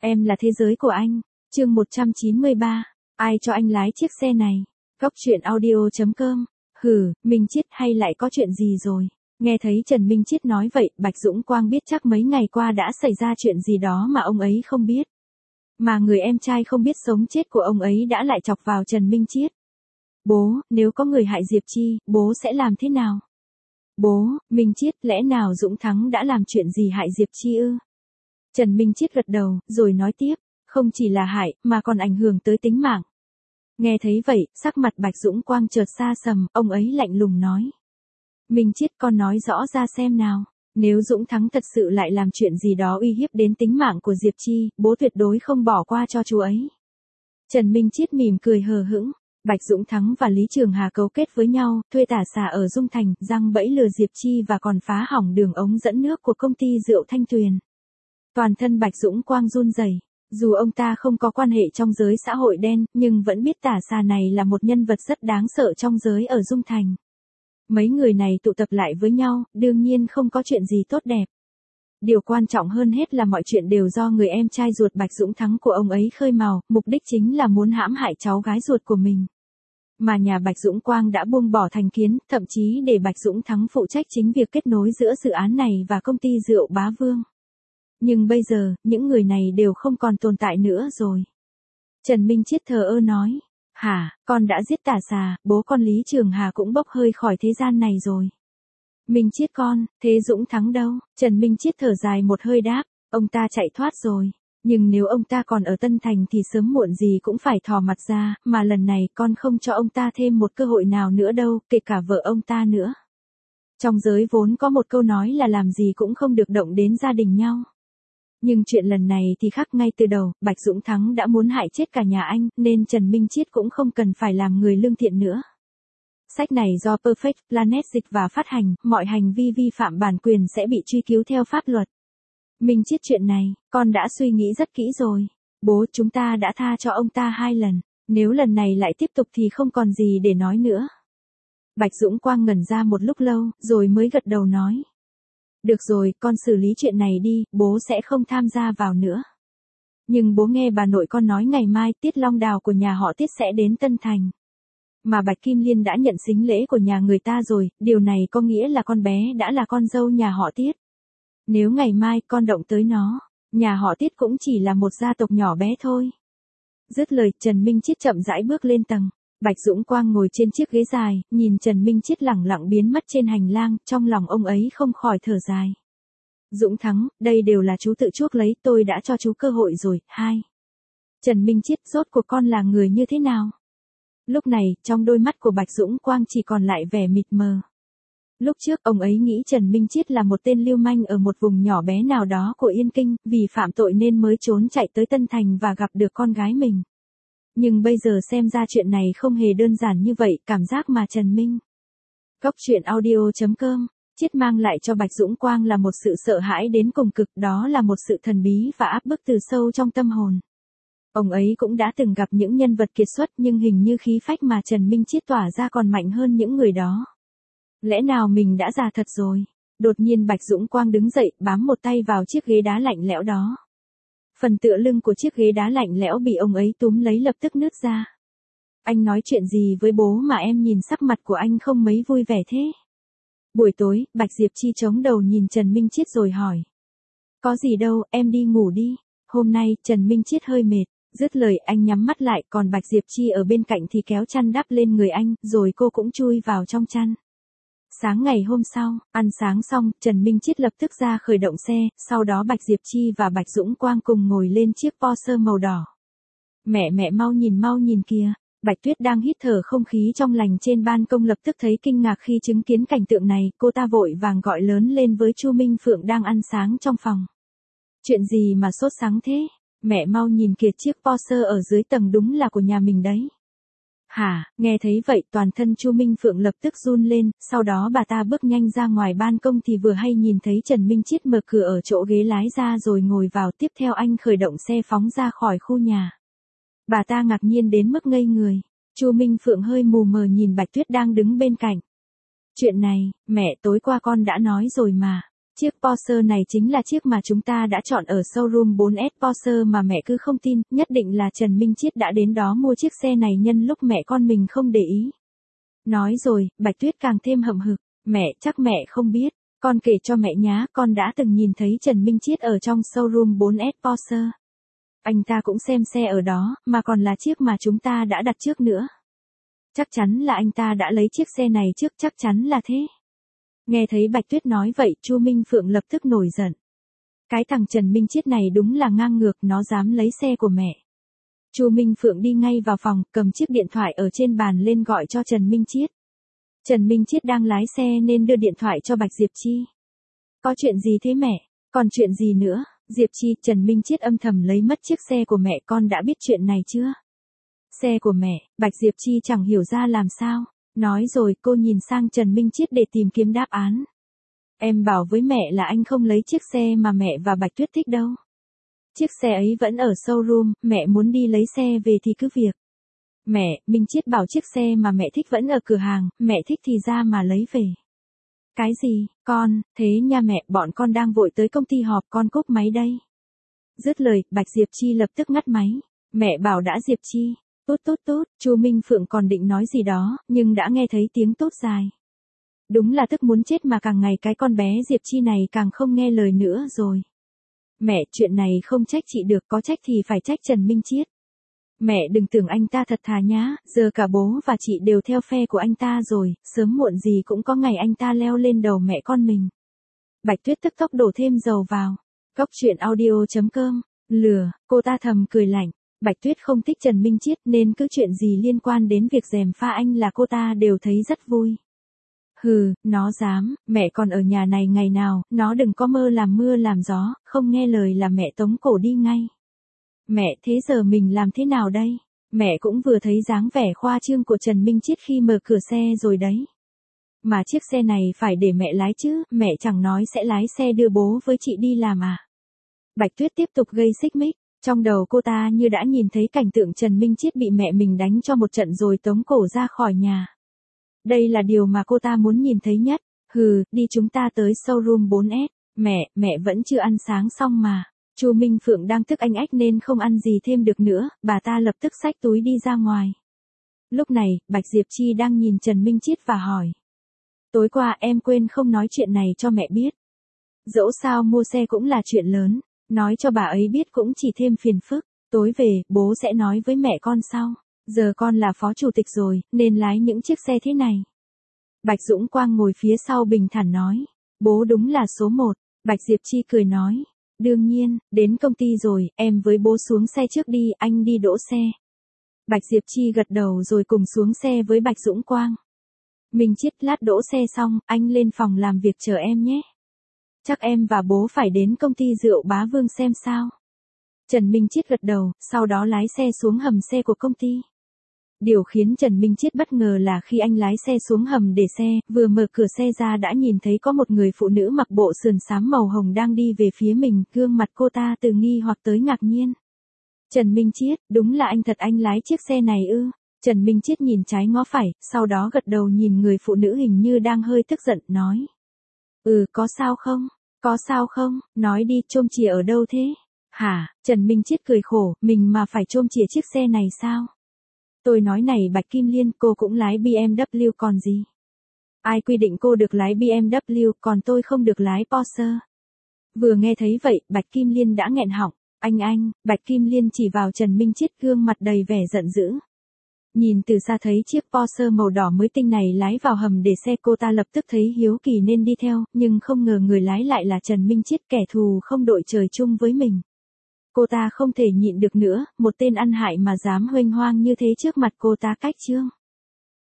Em là thế giới của anh. Chương 193. Ai cho anh lái chiếc xe này? Góc truyện audio.com. Hừ, Minh Chiết hay lại có chuyện gì rồi? Nghe thấy Trần Minh Chiết nói vậy, Bạch Dũng Quang biết chắc mấy ngày qua đã xảy ra chuyện gì đó mà ông ấy không biết. Mà người em trai không biết sống chết của ông ấy đã lại chọc vào Trần Minh Chiết. Bố, nếu có người hại Diệp Chi, bố sẽ làm thế nào? Bố, Minh Chiết, lẽ nào Dũng Thắng đã làm chuyện gì hại Diệp Chi ư? Trần Minh Chiết gật đầu, rồi nói tiếp, không chỉ là hại, mà còn ảnh hưởng tới tính mạng. Nghe thấy vậy, sắc mặt Bạch Dũng Quang chợt xa sầm, ông ấy lạnh lùng nói. Minh Chiết, con nói rõ ra xem nào, nếu Dũng Thắng thật sự lại làm chuyện gì đó uy hiếp đến tính mạng của Diệp Chi, bố tuyệt đối không bỏ qua cho chú ấy. Trần Minh Chiết mỉm cười hờ hững. Bạch Dũng Thắng và Lý Trường Hà cấu kết với nhau, thuê tả xà ở Dung Thành, giăng bẫy lừa Diệp Chi và còn phá hỏng đường ống dẫn nước của công ty rượu Thanh Tuyền. Toàn thân Bạch Dũng Quang run rẩy. Dù ông ta không có quan hệ trong giới xã hội đen, nhưng vẫn biết tả xà này là một nhân vật rất đáng sợ trong giới ở Dung Thành. Mấy người này tụ tập lại với nhau, đương nhiên không có chuyện gì tốt đẹp. Điều quan trọng hơn hết là mọi chuyện đều do người em trai ruột Bạch Dũng Thắng của ông ấy khơi mào, mục đích chính là muốn hãm hại cháu gái ruột của mình. Mà nhà Bạch Dũng Quang đã buông bỏ thành kiến, thậm chí để Bạch Dũng Thắng phụ trách chính việc kết nối giữa dự án này và công ty rượu Bá Vương. Nhưng bây giờ, những người này đều không còn tồn tại nữa rồi. Trần Minh Chiết thờ ơ nói, hả, con đã giết tả xà, bố con Lý Trường Hà cũng bốc hơi khỏi thế gian này rồi. Minh Chiết con, thế Dũng Thắng đâu? Trần Minh Chiết thở dài một hơi đáp, ông ta chạy thoát rồi. Nhưng nếu ông ta còn ở Tân Thành thì sớm muộn gì cũng phải thò mặt ra, mà lần này con không cho ông ta thêm một cơ hội nào nữa đâu, kể cả vợ ông ta nữa. Trong giới vốn có một câu nói là làm gì cũng không được động đến gia đình nhau. Nhưng chuyện lần này thì khác ngay từ đầu, Bạch Dũng Thắng đã muốn hại chết cả nhà anh, nên Trần Minh Chiết cũng không cần phải làm người lương thiện nữa. Sách này do Perfect Planet dịch và phát hành, mọi hành vi vi phạm bản quyền sẽ bị truy cứu theo pháp luật. Minh Chiết, chuyện này, con đã suy nghĩ rất kỹ rồi. Bố, chúng ta đã tha cho ông ta 2 lần, nếu lần này lại tiếp tục thì không còn gì để nói nữa. Bạch Dũng Quang ngẩn ra một lúc lâu, rồi mới gật đầu nói. Được rồi, con xử lý chuyện này đi, bố sẽ không tham gia vào nữa. Nhưng bố nghe bà nội con nói ngày mai Tiết Long Đào của nhà họ Tiết sẽ đến Tân Thành. Mà Bạch Kim Liên đã nhận sính lễ của nhà người ta rồi, điều này có nghĩa là con bé đã là con dâu nhà họ Tiết. Nếu ngày mai con động tới nó, nhà họ Tiết cũng chỉ là một gia tộc nhỏ bé thôi. Dứt lời, Trần Minh Chiết chậm rãi bước lên tầng. Bạch Dũng Quang ngồi trên chiếc ghế dài, nhìn Trần Minh Chiết lẳng lặng biến mất trên hành lang, trong lòng ông ấy không khỏi thở dài. Dũng Thắng, đây đều là chú tự chuốc lấy, tôi đã cho chú cơ hội rồi. 2. Trần Minh Chiết, rốt cuộc con là người như thế nào? Lúc này, trong đôi mắt của Bạch Dũng Quang chỉ còn lại vẻ mịt mờ. Lúc trước, ông ấy nghĩ Trần Minh Chiết là một tên lưu manh ở một vùng nhỏ bé nào đó của Yên Kinh, vì phạm tội nên mới trốn chạy tới Tân Thành và gặp được con gái mình. Nhưng bây giờ xem ra chuyện này không hề đơn giản như vậy, cảm giác mà Trần Minh. Góc truyện audio.com. Chiết mang lại cho Bạch Dũng Quang là một sự sợ hãi đến cùng cực, đó là một sự thần bí và áp bức từ sâu trong tâm hồn. Ông ấy cũng đã từng gặp những nhân vật kiệt xuất nhưng hình như khí phách mà Trần Minh Chiết tỏa ra còn mạnh hơn những người đó. Lẽ nào mình đã già thật rồi? Đột nhiên Bạch Dũng Quang đứng dậy, bám một tay vào chiếc ghế đá lạnh lẽo đó. Phần tựa lưng của chiếc ghế đá lạnh lẽo bị ông ấy túm lấy lập tức nứt ra. Anh nói chuyện gì với bố mà em nhìn sắc mặt của anh không mấy vui vẻ thế? Buổi tối, Bạch Diệp Chi chống đầu nhìn Trần Minh Chiết rồi hỏi. Có gì đâu, em đi ngủ đi. Hôm nay, Trần Minh Chiết hơi mệt. Dứt lời anh nhắm mắt lại, còn Bạch Diệp Chi ở bên cạnh thì kéo chăn đắp lên người anh, rồi cô cũng chui vào trong chăn. Sáng ngày hôm sau, ăn sáng xong, Trần Minh Chiết lập tức ra khởi động xe, sau đó Bạch Diệp Chi và Bạch Dũng Quang cùng ngồi lên chiếc Porsche màu đỏ. Mẹ mau nhìn kìa, Bạch Tuyết đang hít thở không khí trong lành trên ban công lập tức thấy kinh ngạc khi chứng kiến cảnh tượng này, cô ta vội vàng gọi lớn lên với Chu Minh Phượng đang ăn sáng trong phòng. Chuyện gì mà sốt sáng thế? Mẹ mau nhìn kìa, chiếc Porsche ở dưới tầng đúng là của nhà mình đấy. Hả, nghe thấy vậy toàn thân Chu Minh Phượng lập tức run lên, sau đó bà ta bước nhanh ra ngoài ban công thì vừa hay nhìn thấy Trần Minh Chiết mở cửa ở chỗ ghế lái ra rồi ngồi vào, tiếp theo anh khởi động xe phóng ra khỏi khu nhà. Bà ta ngạc nhiên đến mức ngây người, Chu Minh Phượng hơi mù mờ nhìn Bạch Tuyết đang đứng bên cạnh. Chuyện này, mẹ tối qua con đã nói rồi mà. Chiếc Porsche này chính là chiếc mà chúng ta đã chọn ở showroom 4S Porsche mà mẹ cứ không tin, nhất định là Trần Minh Chiết đã đến đó mua chiếc xe này nhân lúc mẹ con mình không để ý. Nói rồi, Bạch Tuyết càng thêm hậm hực, mẹ, chắc mẹ không biết, con kể cho mẹ nhá, con đã từng nhìn thấy Trần Minh Chiết ở trong showroom 4S Porsche. Anh ta cũng xem xe ở đó, mà còn là chiếc mà chúng ta đã đặt trước nữa. Chắc chắn là anh ta đã lấy chiếc xe này trước, chắc chắn là thế. Nghe thấy Bạch Tuyết nói vậy, Chu Minh Phượng lập tức nổi giận. Cái thằng Trần Minh Chiết này đúng là ngang ngược, nó dám lấy xe của mẹ. Chu Minh Phượng đi ngay vào phòng, cầm chiếc điện thoại ở trên bàn lên gọi cho Trần Minh Chiết. Trần Minh Chiết đang lái xe nên đưa điện thoại cho Bạch Diệp Chi. Có chuyện gì thế mẹ? Còn chuyện gì nữa? Diệp Chi, Trần Minh Chiết âm thầm lấy mất chiếc xe của mẹ, con đã biết chuyện này chưa? Xe của mẹ, Bạch Diệp Chi chẳng hiểu ra làm sao. Nói rồi cô nhìn sang Trần Minh Chiết để tìm kiếm đáp án. Em bảo với mẹ là anh không lấy chiếc xe mà mẹ và Bạch Tuyết thích đâu. Chiếc xe ấy vẫn ở showroom, mẹ muốn đi lấy xe về thì cứ việc. Mẹ, Minh Chiết bảo chiếc xe mà mẹ thích vẫn ở cửa hàng, mẹ thích thì ra mà lấy về. Cái gì, con, thế nha mẹ, bọn con đang vội tới công ty họp, con cúp máy đây. Dứt lời, Bạch Diệp Chi lập tức ngắt máy. Mẹ bảo đã Diệp Chi. Tốt tốt tốt, Chu Minh Phượng còn định nói gì đó, nhưng đã nghe thấy tiếng tốt dài. Đúng là tức muốn chết mà càng ngày cái con bé Diệp Chi này càng không nghe lời nữa rồi. Mẹ, chuyện này không trách chị được, có trách thì phải trách Trần Minh Chiết. Mẹ đừng tưởng anh ta thật thà nhá, giờ cả bố và chị đều theo phe của anh ta rồi, sớm muộn gì cũng có ngày anh ta leo lên đầu mẹ con mình. Bạch Tuyết tức tốc đổ thêm dầu vào. Góc truyện audio.com, lừa, cô ta thầm cười lạnh. Bạch Tuyết không thích Trần Minh Chiết nên cứ chuyện gì liên quan đến việc gièm pha anh là cô ta đều thấy rất vui. Hừ, nó dám, mẹ còn ở nhà này ngày nào, nó đừng có mơ làm mưa làm gió, không nghe lời là mẹ tống cổ đi ngay. Mẹ, thế giờ mình làm thế nào đây? Mẹ cũng vừa thấy dáng vẻ khoa trương của Trần Minh Chiết khi mở cửa xe rồi đấy. Mà chiếc xe này phải để mẹ lái chứ, mẹ chẳng nói sẽ lái xe đưa bố với chị đi làm à? Bạch Tuyết tiếp tục gây xích mích. Trong đầu cô ta như đã nhìn thấy cảnh tượng Trần Minh Chiết bị mẹ mình đánh cho một trận rồi tống cổ ra khỏi nhà. Đây là điều mà cô ta muốn nhìn thấy nhất. Hừ, đi chúng ta tới showroom 4S. Mẹ vẫn chưa ăn sáng xong mà. Chu Minh Phượng đang tức anh ách nên không ăn gì thêm được nữa, bà ta lập tức xách túi đi ra ngoài. Lúc này, Bạch Diệp Chi đang nhìn Trần Minh Chiết và hỏi. Tối qua em quên không nói chuyện này cho mẹ biết. Dẫu sao mua xe cũng là chuyện lớn. Nói cho bà ấy biết cũng chỉ thêm phiền phức. Tối về, bố sẽ nói với mẹ con sau. Giờ con là phó chủ tịch rồi, nên lái những chiếc xe thế này. Bạch Dũng Quang ngồi phía sau bình thản nói. Bố đúng là số 1. Bạch Diệp Chi cười nói. Đương nhiên, đến công ty rồi, em với bố xuống xe trước đi, anh đi đỗ xe. Bạch Diệp Chi gật đầu rồi cùng xuống xe với Bạch Dũng Quang. Minh Chiết, lát đỗ xe xong, anh lên phòng làm việc chờ em nhé. Chắc em và bố phải đến công ty rượu Bá Vương xem sao. Trần Minh Chiết gật đầu, sau đó lái xe xuống hầm xe của công ty. Điều khiến Trần Minh Chiết bất ngờ là khi anh lái xe xuống hầm để xe, vừa mở cửa xe ra đã nhìn thấy có một người phụ nữ mặc bộ sườn xám màu hồng đang đi về phía mình, gương mặt cô ta từ nghi hoặc tới ngạc nhiên. Trần Minh Chiết, đúng là anh thật, anh lái chiếc xe này ư? Trần Minh Chiết nhìn trái ngó phải, sau đó gật đầu nhìn người phụ nữ hình như đang hơi tức giận, nói. Có sao không? Có sao không? Nói đi, chôm chìa ở đâu thế? Hả? Trần Minh Chiết cười khổ, mình mà phải chôm chìa chiếc xe này sao? Tôi nói này Bạch Kim Liên, cô cũng lái BMW còn gì? Ai quy định cô được lái BMW, còn tôi không được lái Porsche? Vừa nghe thấy vậy, Bạch Kim Liên đã nghẹn họng. Anh, Bạch Kim Liên chỉ vào Trần Minh Chiết, gương mặt đầy vẻ giận dữ. Nhìn từ xa thấy chiếc Porsche màu đỏ mới tinh này lái vào hầm để xe, cô ta lập tức thấy hiếu kỳ nên đi theo, nhưng không ngờ người lái lại là Trần Minh Chiết, kẻ thù không đội trời chung với mình. Cô ta không thể nhịn được nữa, một tên ăn hại mà dám huênh hoang như thế trước mặt cô ta cách trương.